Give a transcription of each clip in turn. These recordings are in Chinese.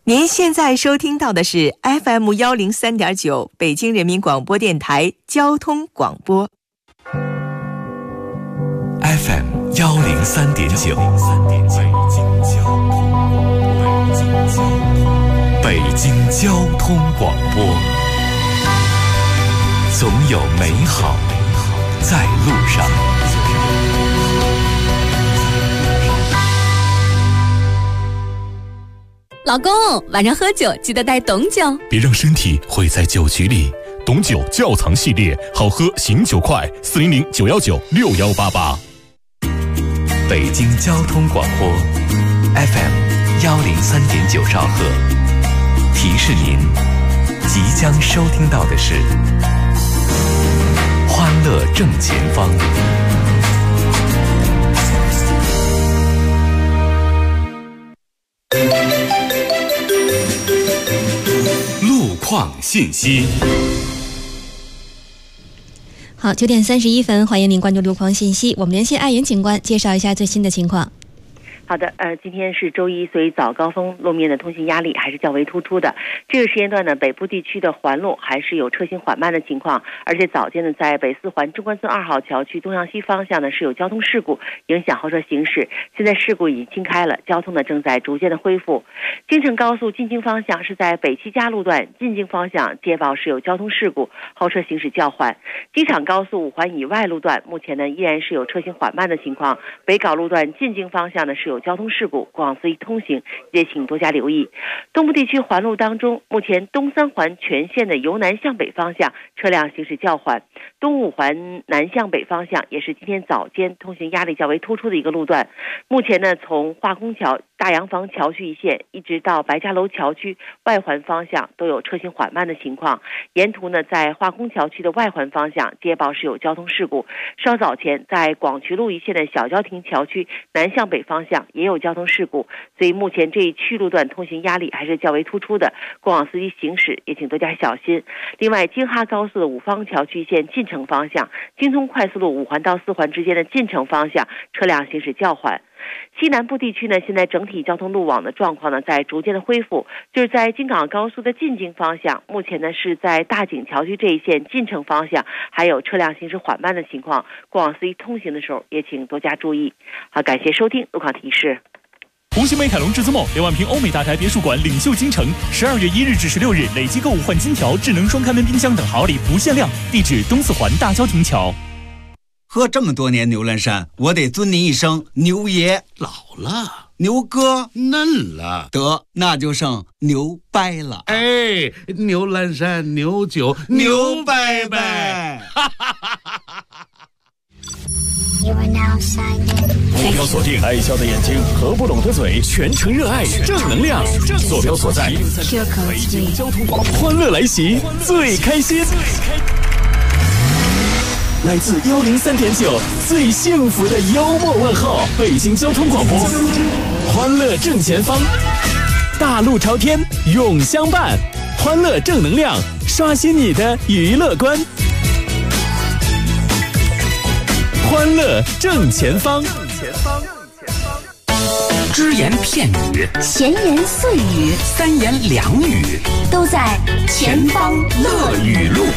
您现在收听到的是 FM103.9 北京人民广播电台交通广播。 FM103.9 北京交通广播，总有美好在路上。 老公，晚上喝酒记得带董酒， 别让身体毁在酒局里。董酒窖藏系列，好喝醒酒快，400-919-6188。北京交通广播 FM103.9兆赫，提示您即将收听到的是欢乐正前方。路况信息。 好，9点31分，欢迎您关注路况信息。我们连线爱云警官，介绍一下最新的情况。 好的，今天是周一，所以早高峰路面的通行压力还是较为突出的。这个时间段呢，北部地区的环路还是有车行缓慢的情况，而且早间呢，在北四环中关村2号桥区东向西方向呢是有交通事故，影响后车行驶。现在事故已经清开了，交通呢正在逐渐的恢复。京承高速进京方向是在北七家路段进京方向接报是有交通事故，后车行驶较缓。机场高速5环以外路段目前呢依然是有车行缓慢的情况，北碖路段进京方向呢是有交通事故，过往司机通行也请多加留意。东部地区环路当中，目前东三环全线的由南向北方向车辆行驶较缓，东五环南向北方向也是今天早间通行压力较为突出的一个路段。目前呢，从化工桥大洋房桥区一线一直到白家楼桥区外环方向都有车行缓慢的情况，沿途呢在化工桥区的外环方向接报是有交通事故。稍早前在广渠路一线的小交亭桥区南向北方向也有交通事故，所以目前这一区路段通行压力还是较为突出的，过往司机行驶也请多加小心。另外，京哈高速的五方桥区线进城方向，京通快速路5环到4环之间的进城方向车辆行驶较缓。西南部地区呢，现在整体交通路网的状况呢在逐渐的恢复，就是在京港高速的进京方向，目前呢是在大井桥区这一线进城方向还有车辆行驶缓慢的情况，过往司机通行的时候也请多加注意。好，感谢收听路况提示。 红星美凯龙至尊梦2万平欧美大宅别墅馆领袖京城，12月1日至16日累计购物换金条、智能双开门冰箱等好礼不限量，地址东四环大交亭桥。 喝这么多年牛栏山，我得尊您一声牛爷。 老了， 牛哥嫩了， 得那就剩牛掰了。 哎，牛栏山牛酒牛掰掰。 坐标锁定爱笑的眼睛和不拢的嘴，全程热爱正能量。坐标所在北京交通广播，欢乐来袭，最开心。来自103.9最幸福的幽默问候，北京交通广播，欢乐正前方，大路朝天永相伴，欢乐正能量，刷新你的娱乐观。欢乐正前方， 只言片语， 闲言碎语， 三言两语， 都在前方乐语录。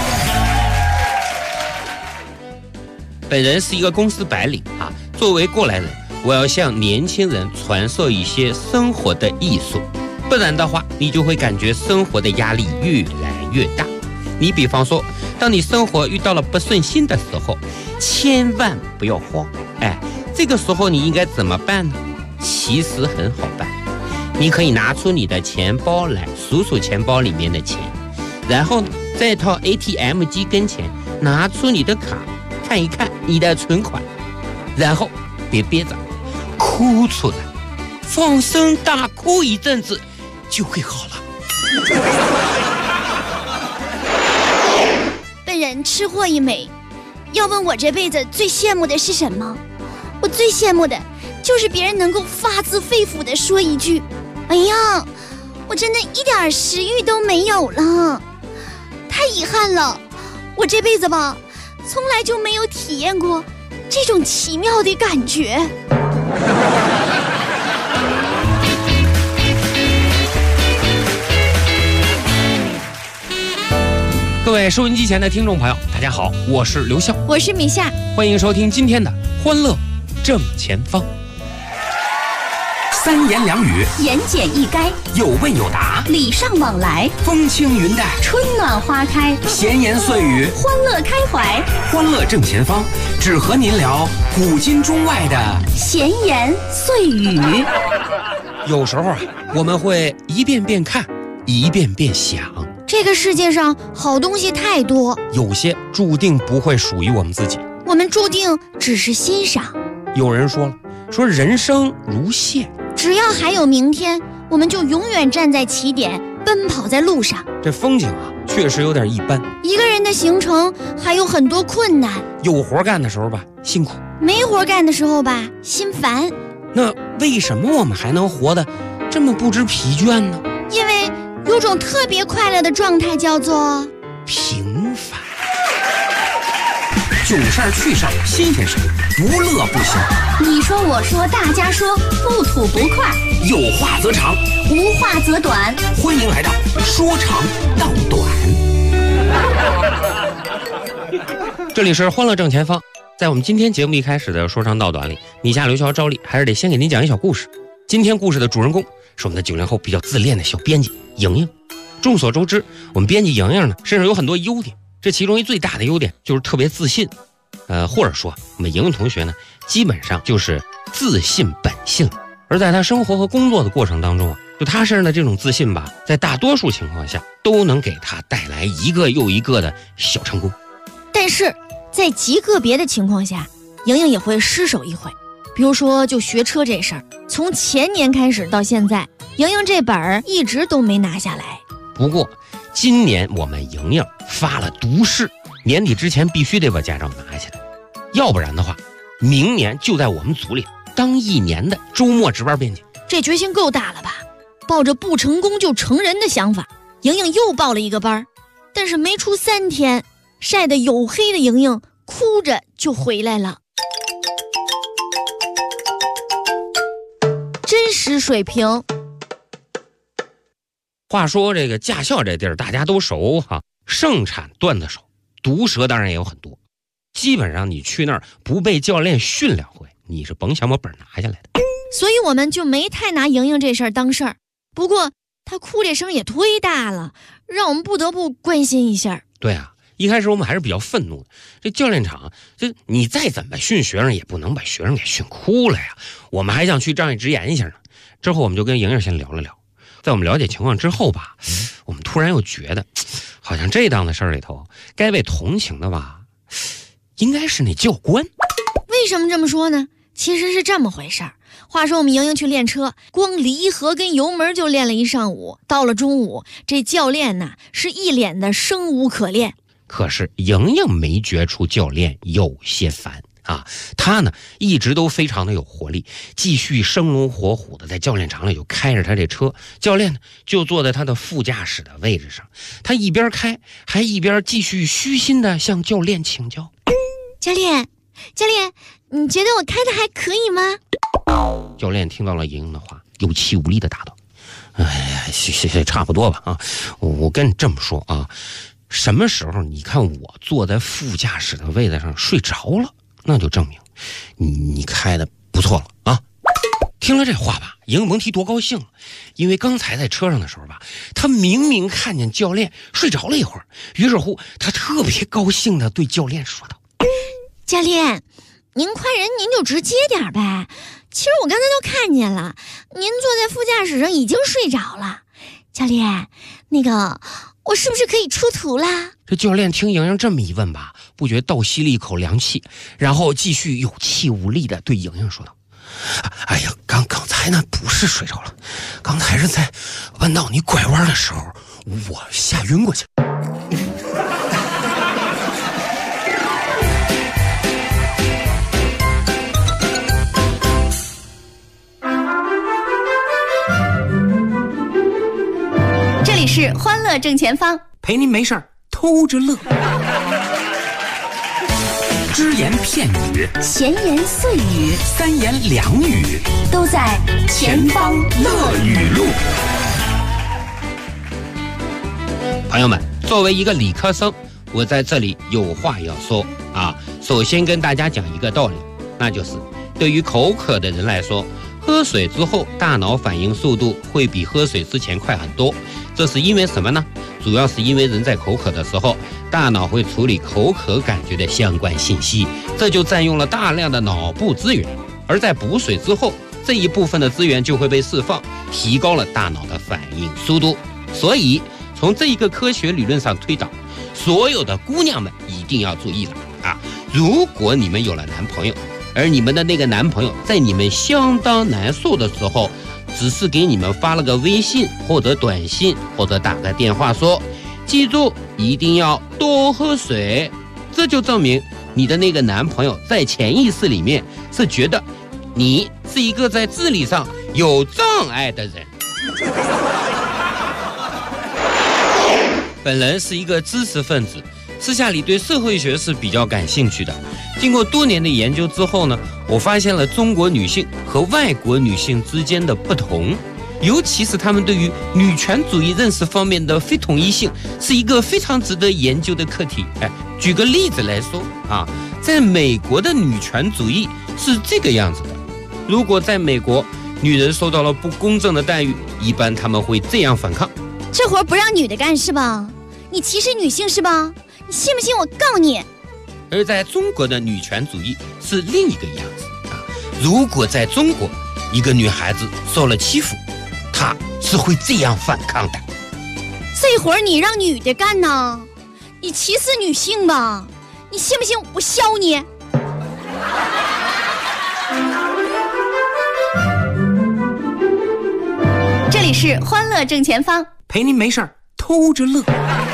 本人是一个公司白领啊，作为过来人，我要向年轻人传授一些生活的艺术，不然的话，你就会感觉生活的压力越来越大。你比方说，当你生活遇到了不顺心的时候，千万不要慌。这个时候你应该怎么办呢？其实很好办，你可以拿出你的钱包来数数钱包里面的钱，然后呢，再到 ATM 机跟前拿出你的卡，看一看你的存款，然后别憋着，哭出来，放声大哭一阵子就会好了。 本人吃货一枚，要问我这辈子最羡慕的是什么？我最羡慕的就是别人能够发自肺腑地说一句：哎呀，我真的一点食欲都没有了，太遗憾了，我这辈子吧从来就没有体验过这种奇妙的感觉。 在收音机前的听众朋友，大家好，我是刘笑， 我是米夏， 欢迎收听今天的欢乐正前方。 三言两语， 言简意赅， 有问有答， 礼尚往来， 风轻云淡， 春暖花开， 闲言碎语， 欢乐开怀。 欢乐正前方，只和您聊古今中外的闲言碎语。 有时候啊，我们会一遍遍看，一遍遍想。 这个世界上好东西太多， 有些注定不会属于我们自己， 我们注定只是欣赏。 有人说了，说人生如线， 只要还有明天，我们就永远站在起点，奔跑在路上。 这风景啊，确实有点一般。 一个人的行程还有很多困难， 有活干的时候吧，辛苦； 没活干的时候吧，心烦。 那为什么我们还能活得这么不知疲倦呢？ 因为有种特别快乐的状态，叫做平凡。 囧事儿、趣事儿、新鲜事儿，不乐不行。 你说我说大家说，不吐不快， 有话则长， 无话则短。 欢迎来到说长道短。 这里是欢乐正前方。在我们今天节目一开始的说长道短里，米夏、刘乔、赵丽还是得先给您讲一小故事。今天故事的主人公是我们的90后比较自恋的小编辑莹莹。众所周知，我们编辑莹莹呢身上有很多优点，这其中一最大的优点就是特别自信。或者说我们莹莹同学呢，基本上就是自信本性。而在她生活和工作的过程当中啊，就她身上的这种自信吧，在大多数情况下都能给她带来一个又一个的小成功。 但是在极个别的情况下，莹莹也会失手一回。比如说就学车这事儿，从前年开始到现在，莹莹这本儿一直都没拿下来。 不过今年我们莹莹发了毒誓，年底之前必须得把驾照拿下来，要不然的话，明年就在我们组里当1年的周末值班编辑。 这决心够大了吧？抱着不成功就成人的想法，莹莹又报了一个班，但是没出3天，晒得黝黑的莹莹哭着就回来了。真实水平。 话说这个驾校这地儿大家都熟哈，盛产段子手，毒舌当然也有很多。基本上你去那儿不被教练训2回，你是甭想把本拿下来的。 所以我们就没太拿莹莹这事儿当事儿。不过她哭这声也忒大了，让我们不得不关心一下。 对啊，一开始我们还是比较愤怒的。这教练场，这你再怎么训学生，也不能把学生给训哭了呀。我们还想去仗义直言一下呢。之后我们就跟莹莹先聊了聊。在我们了解情况之后吧，我们突然又觉得，好像这档子事儿里头，该被同情的吧，应该是那教官。 为什么这么说呢？其实是这么回事儿。话说我们莹莹去练车，光离合跟油门就练了一上午，到了中午，这教练呢是一脸的生无可恋。 可是莹莹没觉出教练有些烦啊，他呢一直都非常的有活力，继续生龙活虎的在教练场里就开着他这车，教练呢就坐在他的副驾驶的位置上，他一边开还一边继续虚心的向教练请教。 教练，你觉得我开的还可以吗？ 教练听到了莹莹的话，有气无力的答道：哎呀，差不多吧啊，我跟你这么说啊，什么时候你看我坐在副驾驶的位子上睡着了，那就证明你开的不错了啊。听了这话吧，莹莹甭提多高兴了，因为刚才在车上的时候吧，他明明看见教练睡着了一会儿，于是乎他特别高兴的对教练说道： 教练，您夸人您就直接点呗，其实我刚才都看见了，您坐在副驾驶上已经睡着了。教练，那个我是不是可以出图啦？ 这教练听莹莹这么一问吧，不觉倒吸了一口凉气，然后继续有气无力的对莹莹说道：哎呀，刚才呢不是睡着了，刚才是在弯道你拐弯的时候，我吓晕过去。 这里是欢乐正前方， 陪您没事偷着乐。只言片语， 闲言碎语， 三言两语， 都在前方乐语录。 朋友们，作为一个理科生， 我在这里有话要说啊。首先跟大家讲一个道理，那就是对于口渴的人来说，喝水之后大脑反应速度会比喝水之前快很多。这是因为什么呢？主要是因为人在口渴的时候，大脑会处理口渴感觉的相关信息，这就占用了大量的脑部资源。而在补水之后，这一部分的资源就会被释放，提高了大脑的反应速度。所以从这一个科学理论上推导，所有的姑娘们一定要注意了啊！如果你们有了男朋友，而你们的那个男朋友在你们相当难受的时候，只是给你们发了个微信或者短信或者打个电话说，记住一定要多喝水，这就证明你的那个男朋友在潜意识里面是觉得你是一个在智力上有障碍的人。本人是一个知识分子，私下里对社会学是比较感兴趣的。经过多年的研究之后呢，我发现了中国女性和外国女性之间的不同，尤其是她们对于女权主义认识方面的非统一性，是一个非常值得研究的课题。举个例子来说啊，在美国的女权主义是这个样子的。如果在美国女人受到了不公正的待遇，一般她们会这样反抗： 这活不让女的干是吧？你歧视女性是吧？你信不信我告你？ 而在中国的女权主义是另一个样子啊！如果在中国一个女孩子受了欺负，她是会这样反抗的： 这活你让女的干呢？你歧视女性吧？你信不信我削你？ 这里是欢乐正前方， 陪您没事儿偷着乐。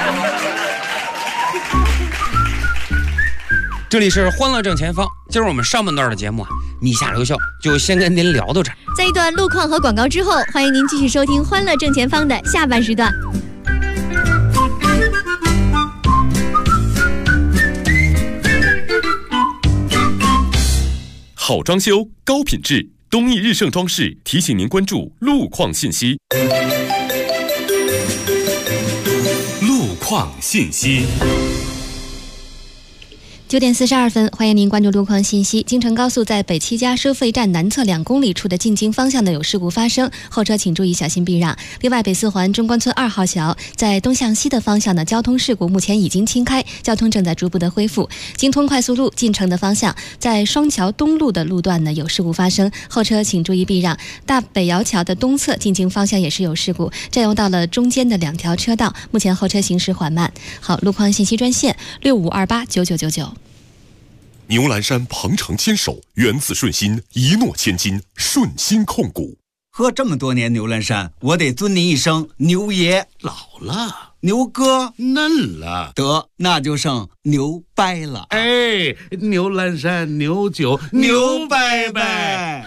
这里是欢乐正前方，今儿我们上半段的节目啊，米下留校就先跟您聊到这儿。 在一段路况和广告之后，欢迎您继续收听欢乐正前方的下半时段。 好装修，高品质，东义日盛装饰提醒您关注路况信息。路况信息。 9点42分，欢迎您关注路况信息。京承高速在北七家收费站南侧2公里处的进京方向呢有事故发生，后车请注意小心避让。另外，北四环中关村2号桥在东向西的方向呢交通事故目前已经清开，交通正在逐步的恢复。京通快速路进城的方向在双桥东路的路段呢有事故发生，后车请注意避让。大北窑桥的东侧进京方向也是有事故，占用到了中间的2条车道，目前后车行驶缓慢。好，路况信息专线65289999。 牛栏山鹏程牵手，源自顺心，一诺千金，顺心控股。 喝这么多年牛栏山，我得尊您一声牛爷。 老了， 牛哥嫩了， 得那就剩牛掰了。 哎，牛栏山牛酒牛掰掰。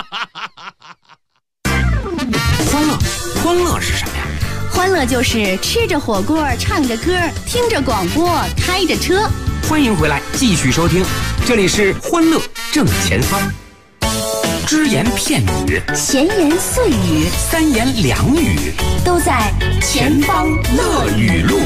欢乐是什么呀？ 欢乐就是吃着火锅，唱着歌，听着广播，开着车。 欢迎回来，继续收听，这里是欢乐正前方。只言片语， 闲言碎语， 三言两语， 都在前方乐语录。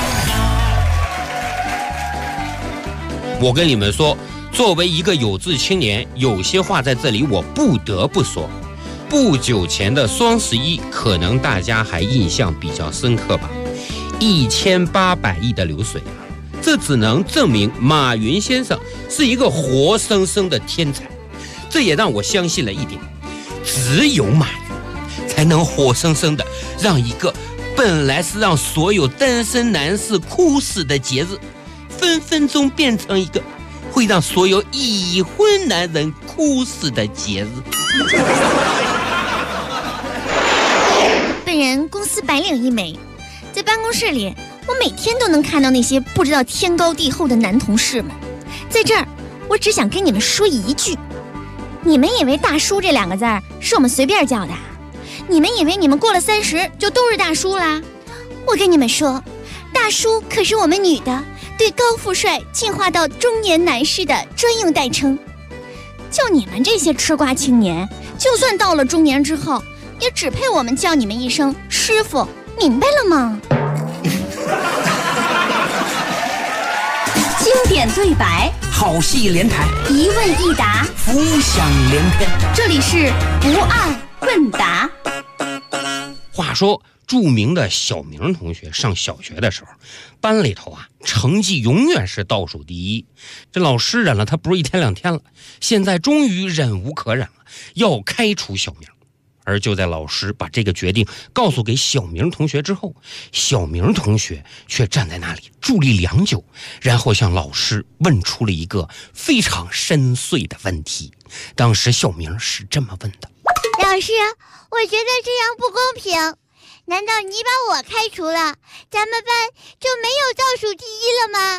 我跟你们说，作为一个有志青年，有些话在这里我不得不说。不久前的双11，可能大家还印象比较深刻吧？1800亿的流水啊，这只能证明马云先生是一个活生生的天才。这也让我相信了一点，只有马云才能活生生的让一个本来是让所有单身男士哭死的节日，分分钟变成一个会让所有已婚男人哭死的节日。 本人公司白领一枚，在办公室里，我每天都能看到那些不知道天高地厚的男同事们。在这儿，我只想跟你们说一句：你们以为大叔这2个字是我们随便叫的？你们以为你们过了30就都是大叔啦？我跟你们说，大叔可是我们女的对高富帅进化到中年男士的专用代称。就你们这些吃瓜青年，就算到了中年之后，也只配我们叫你们一声师傅，明白了吗？ 经典对白， 好戏连台， 一问一答， 浮想联翩。 这里是不爱问答。 话说，著名的小明同学上小学的时候，班里头成绩永远是倒数第一。这老师忍了他不是一天两天了，现在终于忍无可忍了，要开除小明。而就在老师把这个决定告诉给小明同学之后，小明同学却站在那里伫立良久，然后向老师问出了一个非常深邃的问题。当时小明是这么问的： 老师，我觉得这样不公平，难道你把我开除了，咱们班就没有倒数第一了吗？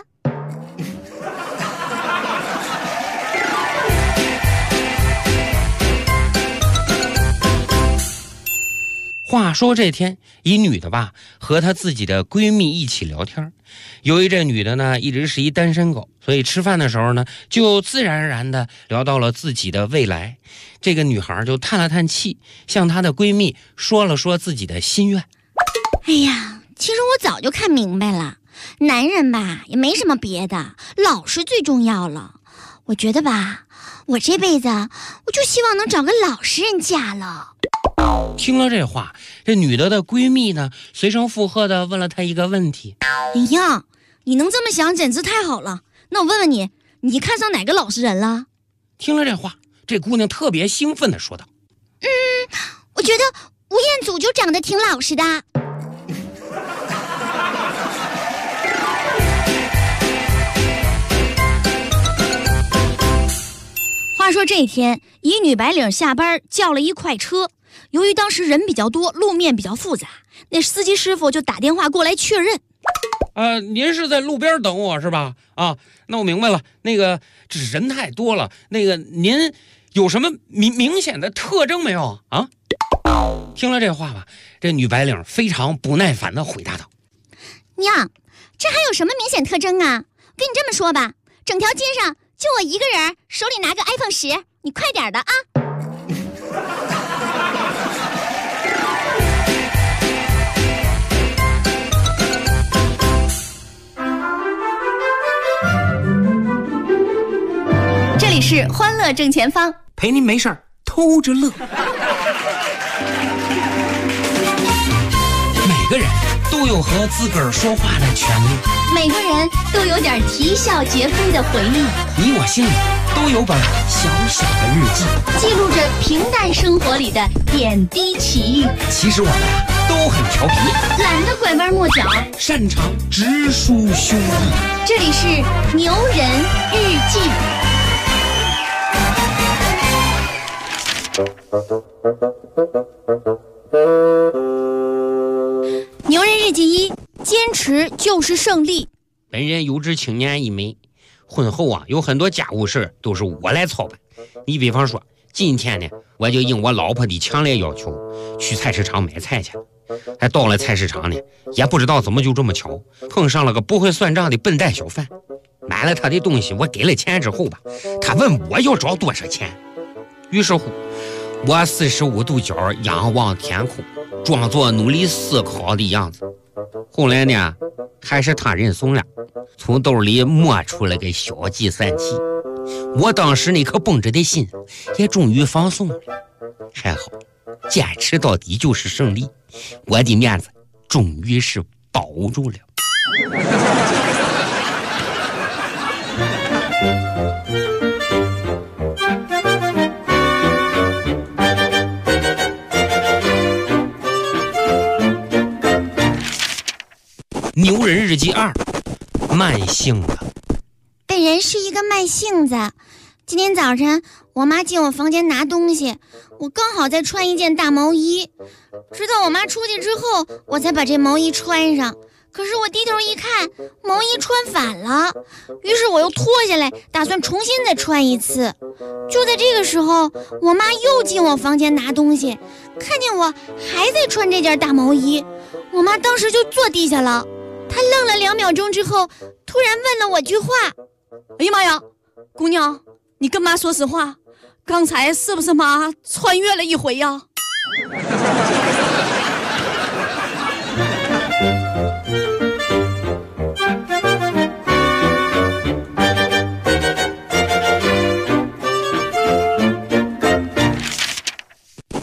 话说这天，一女的和她自己的闺蜜一起聊天。由于这女的呢一直是一单身狗，所以吃饭的时候呢就自然而然的聊到了自己的未来。这个女孩就叹了叹气，向她的闺蜜说了说自己的心愿。 哎呀，其实我早就看明白了，男人也没什么别的，老实最重要了。我觉得我这辈子我就希望能找个老实人嫁了。 听了这话，这女的的闺蜜呢随声附和的问了她一个问题： 哎呀，你能这么想简直太好了，那我问问你，你看上哪个老实人了？ 听了这话，这姑娘特别兴奋的说道： 我觉得吴彦祖就长得挺老实的。话说这天，一女白领下班叫了一快车，由于当时人比较多，路面比较复杂，那司机师傅就打电话过来确认。 您是在路边等我是吧？那我明白了，那个这人太多了，那个您有什么明显的特征没有啊？听了这话这女白领非常不耐烦的回答道： 娘，这还有什么明显特征啊？跟你这么说吧，整条街上就我一个人手里拿个 iPhone 10，你快点的啊！ 这里是欢乐正前方， 陪您没事儿偷着乐。 每个人都有和自个儿说话的权利， 每个人都有点啼笑皆非的回忆， 你我心里都有本小小的日记， 记录着平淡生活里的点滴奇遇。 其实我们都很调皮， 懒得拐弯抹角， 擅长直抒胸臆。 这里是牛人日记。 牛人日记1：坚持就是胜利。 本人有志青年一枚，婚后有很多家务事都是我来操办。你比方说，今天呢，我就应我老婆的强烈要求，去菜市场买菜去。还到了菜市场呢，也不知道怎么就这么巧，碰上了个不会算账的笨蛋小贩。买了他的东西，我给了钱之后他问我要找多少钱。于是乎，我45度角仰望天空，装作努力思考的样子。后来呢，还是他认怂了，从兜里摸出了个小计算器。我当时那颗绷着的心也终于放松了。还好，坚持到底就是胜利，我的面子终于是保住了。牛人日记2：慢性子。 本人是一个慢性子。今天早晨我妈进我房间拿东西，我刚好在穿一件大毛衣，直到我妈出去之后我才把这毛衣穿上。可是我低头一看，毛衣穿反了，于是我又脱下来，打算重新再穿一次。就在这个时候，我妈又进我房间拿东西，看见我还在穿这件大毛衣，我妈当时就坐地下了。她愣了2秒钟之后，突然问了我句话： 哎呀妈呀，姑娘，你跟妈说实话，刚才是不是妈穿越了一回呀？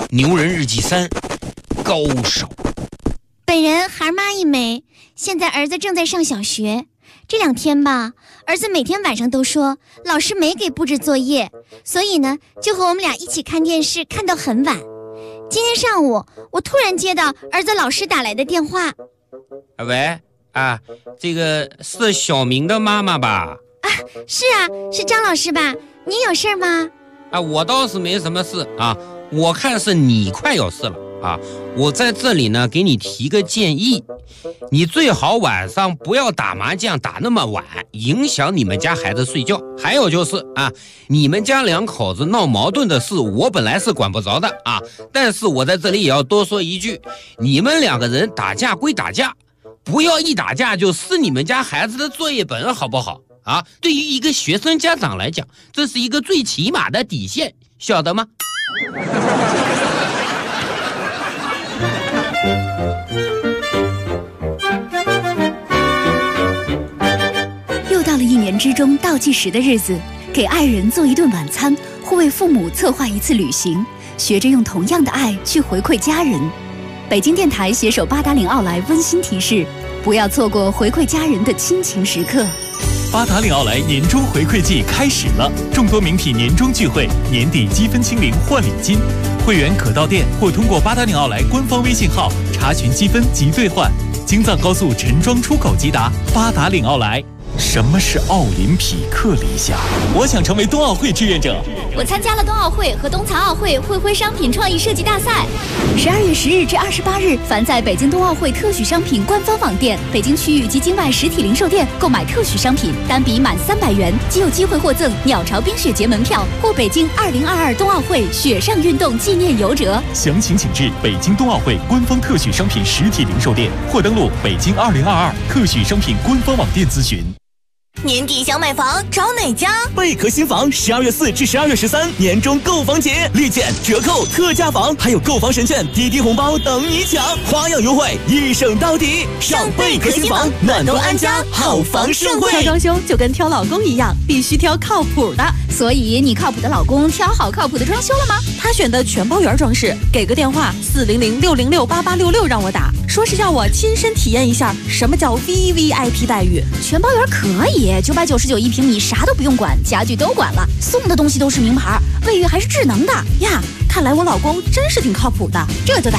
牛人日记3，高手。 本人孩妈一枚，现在儿子正在上小学。这2天吧，儿子每天晚上都说老师没给布置作业，所以呢，就和我们俩一起看电视，看到很晚。今天上午，我突然接到儿子老师打来的电话。 喂，这个是小明的妈妈吧？ 是啊，是张老师吧？你有事吗？ 我倒是没什么事啊，我看是你快有事了啊。我在这里呢，给你提个建议，你最好晚上不要打麻将打那么晚，影响你们家孩子睡觉。还有就是你们家2口子闹矛盾的事，我本来是管不着的啊，但是我在这里也要多说一句，你们2个人打架归打架，不要一打架就撕你们家孩子的作业本，好不好？对于一个学生家长来讲，这是一个最起码的底线，晓得吗？ 又到了1年之中倒计时的日子，给爱人做一顿晚餐，或为父母策划一次旅行，学着用同样的爱去回馈家人。北京电台携手八达岭奥莱温馨提示，不要错过回馈家人的亲情时刻。 八达岭奥莱年终回馈季开始了，众多名品年终聚会，年底积分清零换礼金，会员可到店或通过八达岭奥莱官方微信号查询积分及兑换。京藏高速陈庄出口即达，八达岭奥莱。什么是奥林匹克理想？我想成为冬奥会志愿者。 我参加了冬奥会和冬残奥会会徽商品创意设计大赛。12月10日至28日，凡在北京冬奥会特许商品官方网店、北京区域及境外实体零售店购买特许商品，单笔满300元，即有机会获赠鸟巢冰雪节门票或北京2022冬奥会雪上运动纪念游折。 详情请至北京冬奥会官方特许商品实体零售店，或登录北京2022特许商品官方网店咨询。 年底想买房找哪家？ 贝壳新房12月4至12月13年终购房节，立减、折扣、特价房，还有购房神券、滴滴红包等你抢，花样优惠一省到底。上贝壳新房，暖冬安家，好房盛会。 挑装修就跟挑老公一样，必须挑靠谱的。 所以你靠谱的老公挑好靠谱的装修了吗？ 他选的全包圆装饰，给个电话400-606-8866让我打，说是要我亲身体验一下什么叫 VVIP 待遇。 全包圆可以，999一平米，啥都不用管，家具都管了，送的东西都是名牌，卫浴还是智能的呀。看来我老公真是挺靠谱的，这就打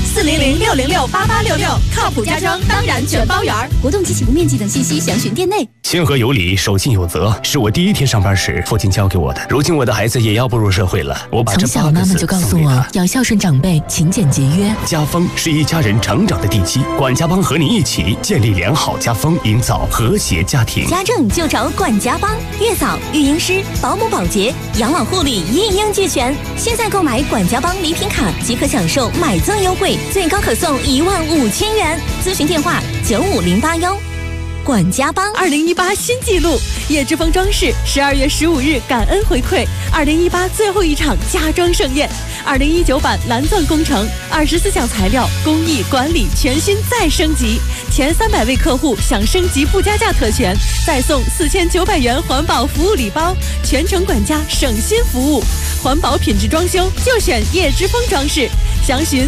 400-606-8866，靠谱家装当然全包圆。 活动及起步面积等信息详询店内。 谦和有礼，守信有责，是我第1天上班时父亲教给我的。如今我的孩子也要步入社会了，我把这从小妈妈就告诉我要孝顺长辈，勤俭节约。 家风是一家人成长的地基，管家帮和你一起建立良好家风，营造和谐家庭。 家政就找管家帮，月嫂、育婴师、保姆、保洁、养老护理一应俱全。现在购买管家帮礼品卡即可享受买赠优惠，最高可送15000元。咨询电话95081。管家帮 2018新纪录，叶之峰装饰12月15日感恩回馈2018最后一场家装盛宴，2019版蓝钻工程24项材料工艺管理全新再升级，前300位客户享升级不加价特权，再送4900元环保服务礼包，全程管家省心服务，环保品质装修就选叶之峰装饰，详询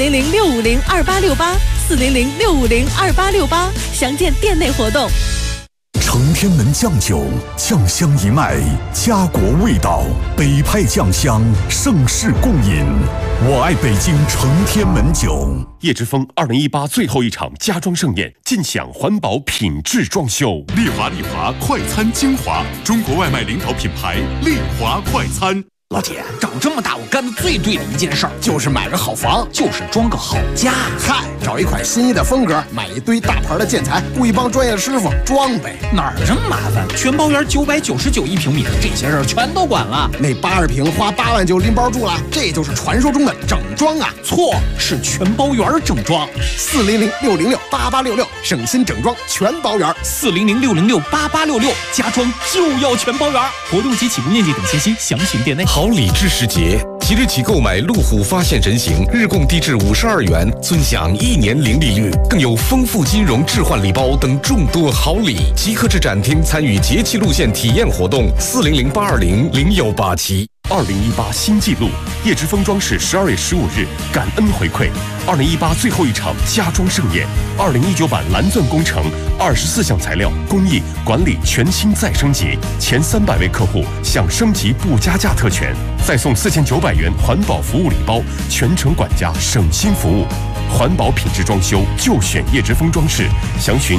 400-650-2868，400-650-2868，详见店内活动。 承天门酱酒，酱香一脉，家国味道，北派酱香，盛世共饮。我爱北京承天门酒。 叶之峰2018最后一场家装盛宴，尽享环保品质装修。丽华快餐精华，中国外卖领导品牌，丽华快餐。 老铁，长这么大我干的最对的一件事儿，就是买个好房，就是装个好家。 嗨，找一款心仪的风格，买一堆大牌的建材，雇一帮专业师傅装呗。 哪儿这么麻烦？全包圆999一平米，这些事儿全都管了。 那80平花8万就拎包住了，这就是传说中的整装啊！ 错，是全包圆整装。 400-606-8866，省心整装全包圆。 400-606-8866，家装就要全包圆。 活动及起步面积等信息详询店内。 好礼智时节，即日起购买路虎发现人形，日供低至52元，尊享1年零利率，更有丰富金融置换礼包等众多好礼。即刻至展厅参与节气路线体验活动，400-820-0187。 2018新纪录，叶之峰装饰12月15日感恩回馈2018最后一场家装盛宴，2019版蓝钻工程24项材料工艺管理全新再升级，前300位客户享升级不加价特权，再送4900元环保服务礼包，全程管家省心服务。环保品质装修就选叶之峰装饰，详询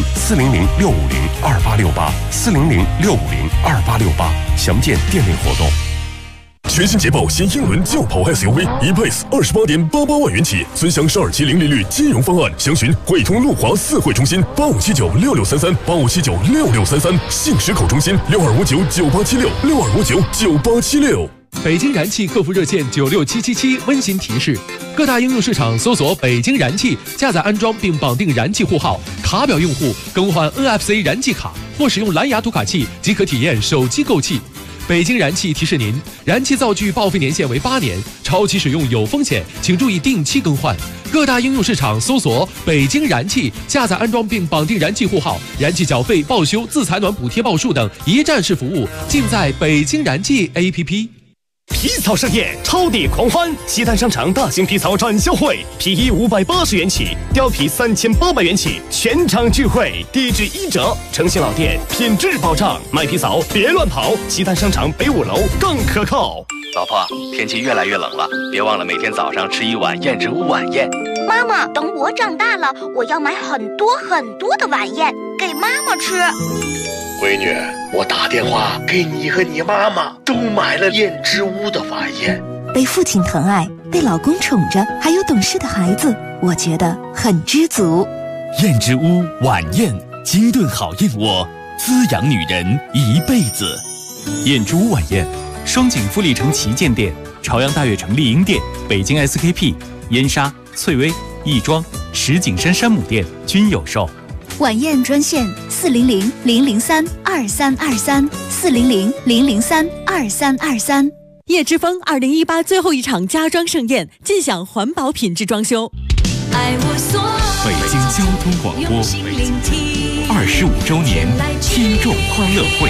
400-650-2868，400-650-2868，详见店内活动。 全新捷豹新英伦轿跑 SUV E-Pace 28.88万元起，尊享12期零利率金融方案，详询汇通路华4会中心85796633，85796633，信实口中心62599876，62599876。 北京燃气客服热线96777温馨提示：各大应用市场搜索北京燃气，下载安装并绑定燃气户号，卡表用户更换 NFC 燃气卡或使用蓝牙读卡器即可体验手机购气。北京燃气提示您，燃气灶具报废年限为8年，超期使用有风险，请注意定期更换。各大应用市场搜索北京燃气，下载安装并绑定燃气户号，燃气缴费、报修、自采暖补贴报数等一站式服务尽在北京燃气 APP。 皮草盛宴，超抵狂欢！西单商场大型皮草展销会，皮衣580元起，貂皮3800元起，全场聚会，地址1折，诚信老店，品质保障，卖皮草别乱跑，西单商场北5楼更可靠。 老婆，天气越来越冷了，别忘了每天早上吃1碗燕之屋晚宴。 妈妈，等我长大了，我要买很多很多的晚宴给妈妈吃。 闺女，我打电话给你和你妈妈都买了燕之屋的晚宴。 被父亲疼爱，被老公宠着，还有懂事的孩子，我觉得很知足。 燕之屋晚宴，精炖好燕窝，滋养女人一辈子。燕之屋晚宴，双井富力城旗舰店、朝阳大悦城丽婴店、北京 SKP、燕莎、翠微、亦庄、石景山山姆店均有售。 晚宴专线400-003-2323，400-003-2323。 叶之峰2018最后一场家装盛宴，尽享环保品质装修。 北京交通广播25周年听众欢乐会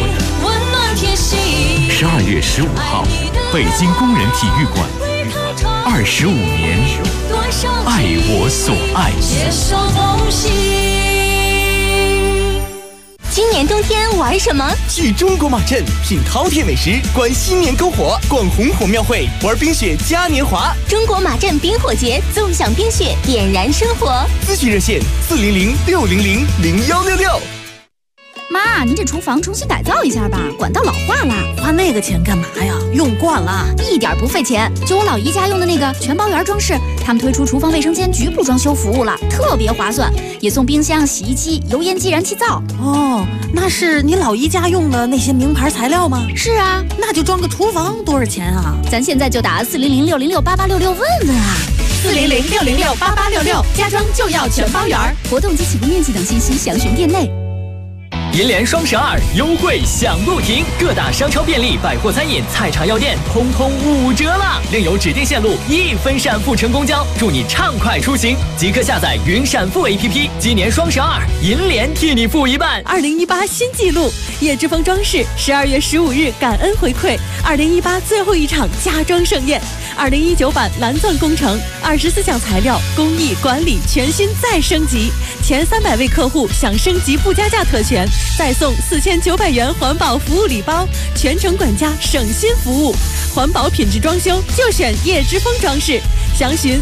，12月15号，北京工人体育馆，25年，爱我所爱。 今年冬天玩什么？ 去中国马镇品饕餮美食，观新年篝火，逛红火庙会，玩冰雪嘉年华。 中国马镇冰火节，纵享冰雪，点燃生活。 咨询热线400-600-0166。 妈，您这厨房重新改造一下吧，管道老化了。 花那个钱干嘛呀？用惯了， 一点不费钱。就我老姨家用的那个全包圆装饰，他们推出厨房卫生间局部装修服务了，特别划算，也送冰箱、洗衣机、油烟机、燃气灶。 哦，那是你老姨家用的那些名牌材料吗？ 是啊， 那就装个厨房多少钱啊？ 咱现在就打400-606-8866问问啊。 400-606-8866，家装就要全包圆。 活动及起步面积等信息详询店内。 银联双12优惠享不停，各大商超、便利、百货、餐饮、菜茶、药店通通5折啦！另有指定线路1分闪付乘公交，祝你畅快出行！即刻下载云闪付 APP， 今年双12，银联替你付一半。 2018新纪录，叶之峰装饰12月15日感恩回馈2018最后一场家装盛宴，2019版蓝钻工程24项材料工艺管理全新再升级，前300位客户享升级不加价特权，再送4900元环保服务礼包，全程管家省心服务，环保品质装修就选叶之峰装饰，详询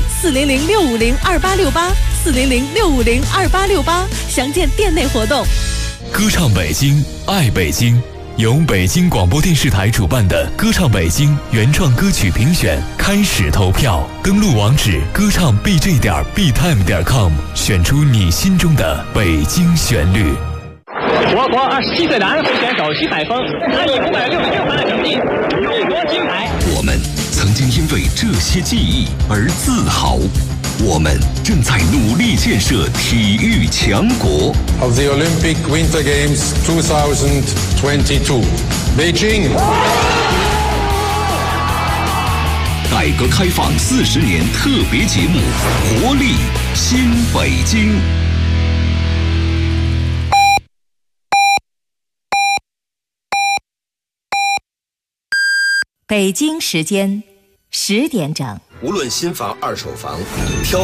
400-650-2868，400-650-2868，详见店内活动。 歌唱北京，爱北京，由北京广播电视台主办的歌唱北京原创歌曲评选开始投票，登录网址歌唱 bj.btime.com， 选出你心中的北京旋律。 我国27岁的安徽选手徐海峰，他以566分的成绩勇夺金牌。 我们曾经因为这些记忆而自豪，我们正在努力建设体育强国。 Of the Olympic Winter Games 2022, Beijing。 改革开放40年特别节目，活力新北京。 北京时间10点整。 无论新房二手房，挑